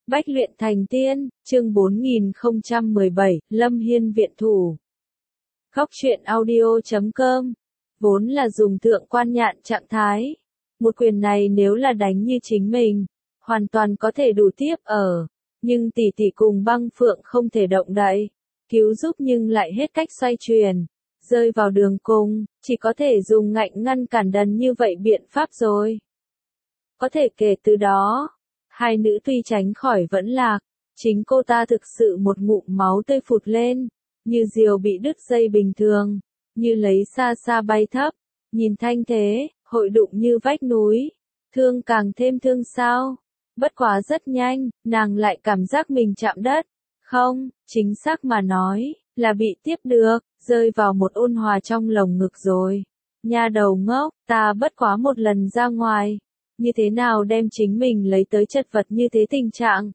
Bách luyện thành tiên, chương 4017, Lâm Hiên viện thủ. Góc truyện audio.com. Vốn là dùng thượng quan nhạn trạng thái. Một quyền này nếu là đánh như chính mình, hoàn toàn có thể đủ tiếp ở. Nhưng tỷ tỷ cùng Băng Phượng không thể động đậy. Cứu giúp nhưng lại hết cách xoay chuyển. Rơi vào đường cùng, chỉ có thể dùng ngạnh ngăn cản đần như vậy biện pháp rồi. Có thể kể từ đó, hai nữ tuy tránh khỏi vẫn lạc, chính cô ta thực sự một ngụm máu tươi phụt lên, như diều bị đứt dây bình thường, như lấy xa xa bay thấp, nhìn thanh thế, hội đụng như vách núi, thương càng thêm thương sao. Bất quá rất nhanh, nàng lại cảm giác mình chạm đất, không, chính xác mà nói, là bị tiếp được, rơi vào một ôn hòa trong lồng ngực rồi. Nha đầu ngốc, ta bất quá một lần ra ngoài. Như thế nào đem chính mình lấy tới chật vật như thế tình trạng.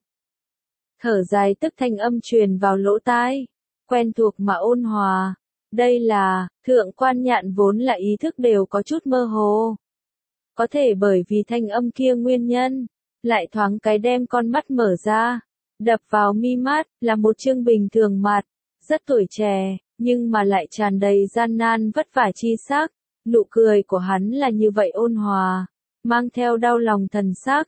Thở dài tức thanh âm truyền vào lỗ tai, quen thuộc mà ôn hòa. Đây là, thượng quan nhạn vốn là ý thức đều có chút mơ hồ. Có thể bởi vì thanh âm kia nguyên nhân, lại thoáng cái đem con mắt mở ra, đập vào mi mắt, là một chương bình thường mặt, rất tuổi trẻ, nhưng mà lại tràn đầy gian nan vất vả chi sắc. Nụ cười của hắn là như vậy ôn hòa, mang theo đau lòng thần sắc.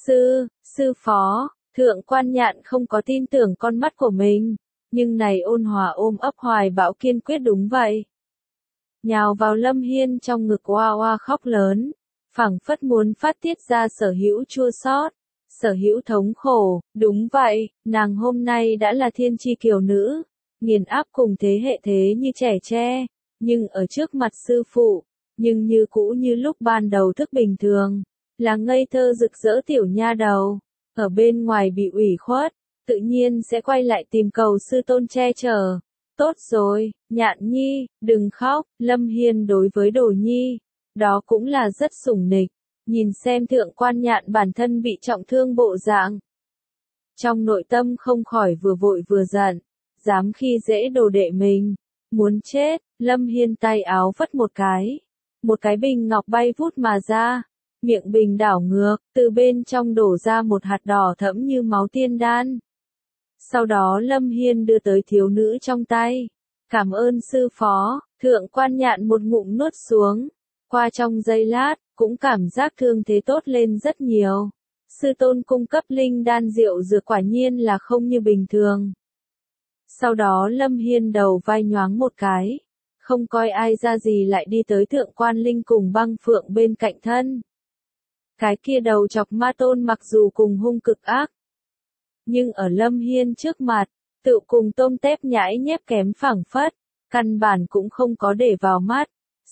Sư phó, thượng quan nhạn không có tin tưởng con mắt của mình, nhưng này ôn hòa ôm ấp hoài bão kiên quyết đúng vậy. Nhào vào Lâm Hiên trong ngực oa oa khóc lớn, phảng phất muốn phát tiết ra sở hữu chua xót, sở hữu thống khổ. Đúng vậy, nàng hôm nay đã là thiên chi kiều nữ, nghiền áp cùng thế hệ thế như trẻ tre, nhưng ở trước mặt sư phụ, nhưng như cũ như lúc ban đầu thức bình thường, là ngây thơ rực rỡ tiểu nha đầu, ở bên ngoài bị ủy khuất, tự nhiên sẽ quay lại tìm cầu sư tôn che chở. Tốt rồi, Nhạn nhi, đừng khóc. Lâm Hiên đối với Đồ nhi, đó cũng là rất sủng nịch, nhìn xem thượng quan nhạn bản thân bị trọng thương bộ dạng. Trong nội tâm không khỏi vừa vội vừa giận, dám khi dễ đồ đệ mình, muốn chết. Lâm Hiên tay áo phất một cái bình ngọc bay vút mà ra, miệng bình đảo ngược, từ bên trong đổ ra một hạt đỏ thẫm như máu tiên đan. Sau đó Lâm Hiên đưa tới thiếu nữ trong tay. Cảm ơn sư phó. Thượng quan nhạn một ngụm nuốt xuống, qua trong giây lát, cũng cảm giác thương thế tốt lên rất nhiều. Sư tôn cung cấp linh đan rượu dược quả nhiên là không như bình thường. Sau đó Lâm Hiên đầu vai nhoáng một cái, không coi ai ra gì lại đi tới thượng quan linh cùng Băng Phượng bên cạnh thân. Cái kia đầu chọc ma tôn mặc dù cùng hung cực ác, nhưng ở Lâm Hiên trước mặt, tự cùng tôm tép nhãi nhép kém phảng phất, căn bản cũng không có để vào mắt.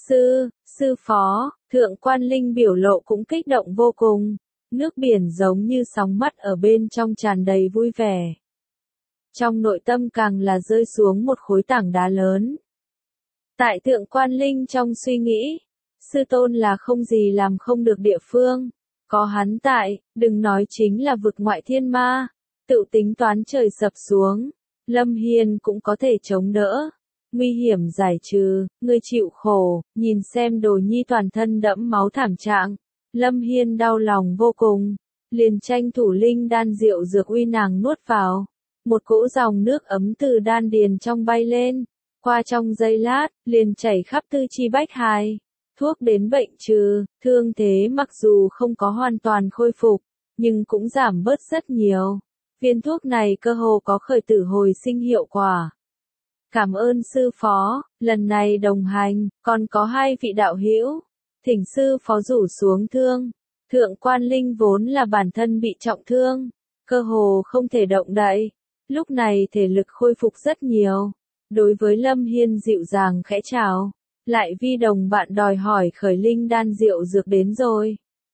Sư phó, thượng quan linh biểu lộ cũng kích động vô cùng, nước biển giống như sóng mắt ở bên trong tràn đầy vui vẻ. Trong nội tâm càng là rơi xuống một khối tảng đá lớn. Tại thượng quan linh trong suy nghĩ, sư tôn là không gì làm không được địa phương, có hắn tại, đừng nói chính là vực ngoại thiên ma, tự tính toán trời sập xuống, Lâm Hiên cũng có thể chống đỡ. Nguy hiểm giải trừ, ngươi chịu khổ. Nhìn xem Đồ nhi toàn thân đẫm máu thảm trạng, Lâm Hiên đau lòng vô cùng, liền tranh thủ linh đan rượu dược uy nàng nuốt vào. Một cỗ dòng nước ấm từ đan điền trong bay lên, qua trong giây lát, liền chảy khắp tư chi bách hài. Thuốc đến bệnh trừ, thương thế mặc dù không có hoàn toàn khôi phục, nhưng cũng giảm bớt rất nhiều. Viên thuốc này cơ hồ có khởi tử hồi sinh hiệu quả. Cảm ơn sư phó, lần này đồng hành, còn có hai vị đạo hữu. Thỉnh sư phó rủ xuống thương. Thượng quan linh vốn là bản thân bị trọng thương, cơ hồ không thể động đậy. Lúc này thể lực khôi phục rất nhiều. Đối với Lâm Hiên dịu dàng khẽ chào, lại vi đồng bạn đòi hỏi khởi linh đan rượu dược đến rồi.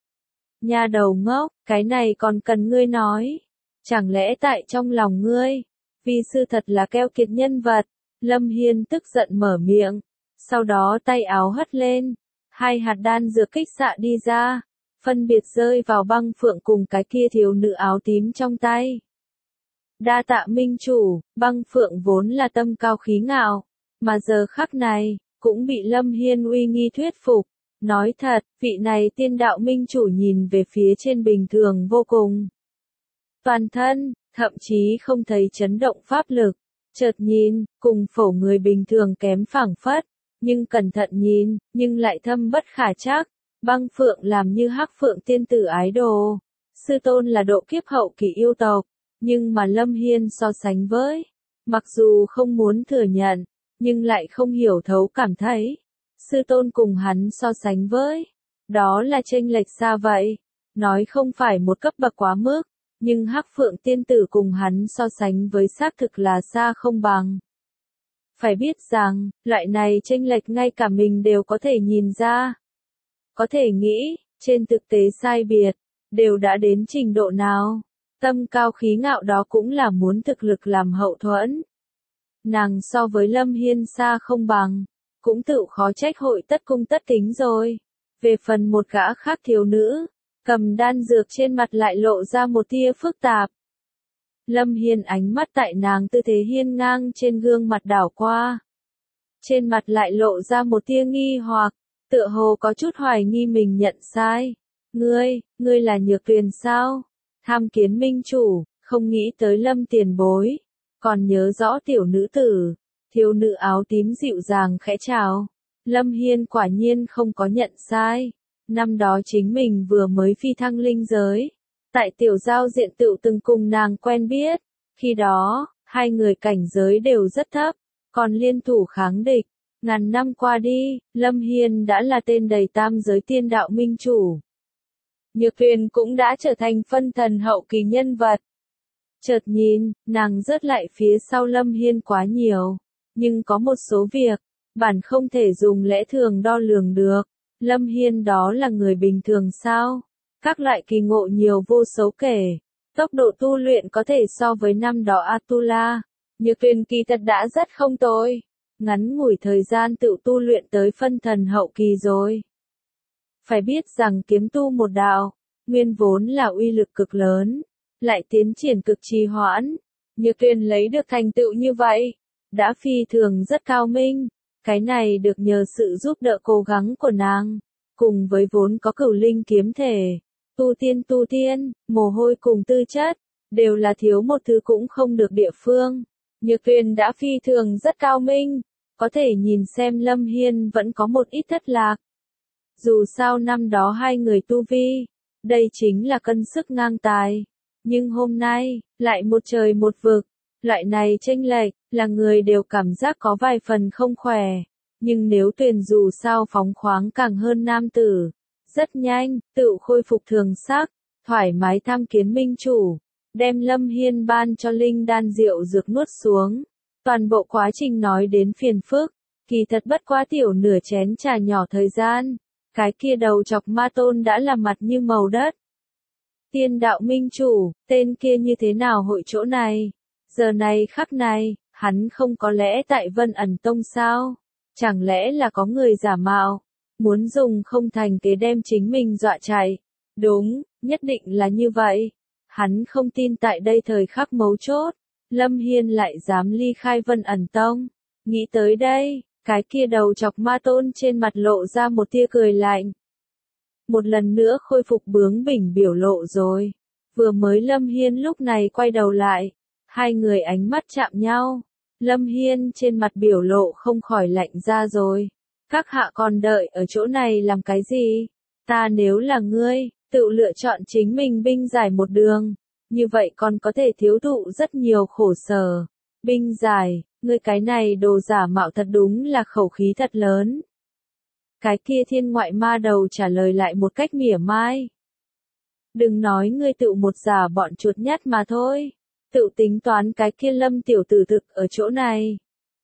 Nha đầu ngốc, cái này còn cần ngươi nói. Chẳng lẽ tại trong lòng ngươi, vi sư thật là keo kiệt nhân vật. Lâm Hiên tức giận mở miệng, sau đó tay áo hất lên, hai hạt đan dược kích xạ đi ra, phân biệt rơi vào Băng Phượng cùng cái kia thiếu nữ áo tím trong tay. Đa tạ minh chủ. Băng Phượng vốn là tâm cao khí ngạo, mà giờ khắc này, cũng bị Lâm Hiên uy nghi thuyết phục. Nói thật, vị này tiên đạo minh chủ nhìn về phía trên bình thường vô cùng. toàn thân, thậm chí không thấy chấn động pháp lực. Chợt nhìn, cùng phổ người bình thường kém phảng phất, nhưng cẩn thận nhìn, nhưng lại thâm bất khả trắc. Băng Phượng làm như Hắc Phượng tiên tử ái đồ. Sư tôn là độ kiếp hậu kỳ yêu tộc, nhưng mà Lâm Hiên so sánh với, mặc dù không muốn thừa nhận, nhưng lại không hiểu thấu cảm thấy, sư tôn cùng hắn so sánh với, đó là chênh lệch xa vậy, nói không phải một cấp bậc quá mức, nhưng Hắc Phượng tiên tử cùng hắn so sánh với xác thực là xa không bằng. Phải biết rằng, loại này chênh lệch ngay cả mình đều có thể nhìn ra. Có thể nghĩ, trên thực tế sai biệt, đều đã đến trình độ nào. Tâm cao khí ngạo đó cũng là muốn thực lực làm hậu thuẫn. Nàng so với Lâm Hiên xa không bằng, cũng tự khó trách hội tất cung tất kính rồi. Về phần một gã khác thiếu nữ, cầm đan dược trên mặt lại lộ ra một tia phức tạp. Lâm Hiên ánh mắt tại nàng tư thế hiên ngang trên gương mặt đảo qua. Trên mặt lại lộ ra một tia nghi hoặc, tựa hồ có chút hoài nghi mình nhận sai. Ngươi là Nhược Tuyền sao? Tham kiến minh chủ, không nghĩ tới Lâm tiền bối. Còn nhớ rõ tiểu nữ tử, thiếu nữ áo tím dịu dàng khẽ chào. Lâm Hiên quả nhiên không có nhận sai. Năm đó chính mình vừa mới phi thăng linh giới. Tại tiểu giao diện tựu từng cùng nàng quen biết. Khi đó, hai người cảnh giới đều rất thấp, còn liên thủ kháng địch. Ngàn năm qua đi, Lâm Hiên đã là tên đầy tam giới tiên đạo minh chủ. Nhược Tuyền cũng đã trở thành phân thần hậu kỳ nhân vật. Chợt nhìn, nàng rớt lại phía sau Lâm Hiên quá nhiều. Nhưng có một số việc, bản không thể dùng lẽ thường đo lường được. Lâm Hiên đó là người bình thường sao? Các loại kỳ ngộ nhiều vô số kể. Tốc độ tu luyện có thể so với năm đó Atula. Nhược Tuyền kỳ thật đã rất không tồi. Ngắn ngủi thời gian tự tu luyện tới phân thần hậu kỳ rồi. Phải biết rằng kiếm tu một đạo, nguyên vốn là uy lực cực lớn, lại tiến triển cực trì hoãn. Nhược Tuyền lấy được thành tựu như vậy, đã phi thường rất cao minh. Cái này được nhờ sự giúp đỡ cố gắng của nàng, cùng với vốn có cửu linh kiếm thể, tu tiên, mồ hôi cùng tư chất, đều là thiếu một thứ cũng không được địa phương. Nhược Tuyền đã phi thường rất cao minh, có thể nhìn xem Lâm Hiên vẫn có một ít thất lạc. Dù sao năm đó hai người tu vi, đây chính là cân sức ngang tài. Nhưng hôm nay, lại một trời một vực, loại này chênh lệch, là người đều cảm giác có vài phần không khỏe. Nhưng nếu Tuyền dù sao phóng khoáng càng hơn nam tử, rất nhanh, tự khôi phục thường sắc, thoải mái tham kiến minh chủ, đem Lâm Hiên ban cho linh đan rượu dược nuốt xuống. Toàn bộ quá trình nói đến phiền phức, kỳ thật bất quá tiểu nửa chén trà nhỏ thời gian, cái kia đầu chọc ma tôn đã làm mặt như màu đất. Tiên đạo minh chủ, tên kia như thế nào hội chỗ này? Giờ này khắc này, hắn không có lẽ tại Vân Ẩn Tông sao? Chẳng lẽ là có người giả mạo, muốn dùng không thành kế đem chính mình dọa chạy? Đúng, nhất định là như vậy. Hắn không tin tại đây thời khắc mấu chốt, Lâm Hiên lại dám ly khai Vân Ẩn Tông. Nghĩ tới đây, cái kia đầu chọc ma tôn trên mặt lộ ra một tia cười lạnh. Một lần nữa khôi phục bướng bỉnh biểu lộ rồi. Vừa mới Lâm Hiên lúc này quay đầu lại, hai người ánh mắt chạm nhau. Lâm Hiên trên mặt biểu lộ không khỏi lạnh ra rồi. Các hạ còn đợi ở chỗ này làm cái gì? Ta nếu là ngươi, tự lựa chọn chính mình binh giải một đường. Như vậy còn có thể thiếu thụ rất nhiều khổ sở. Binh giải, ngươi cái này đồ giả mạo thật đúng là khẩu khí thật lớn. Cái kia thiên ngoại ma đầu trả lời lại một cách mỉa mai. Đừng nói ngươi tự một giả bọn chuột nhắt mà thôi. Tự tính toán cái kia Lâm tiểu tử thực ở chỗ này.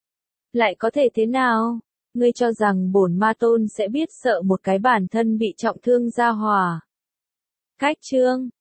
Lại có thể thế nào? Ngươi cho rằng bổn ma tôn sẽ biết sợ một cái bản thân bị trọng thương ra hỏa. Cách chương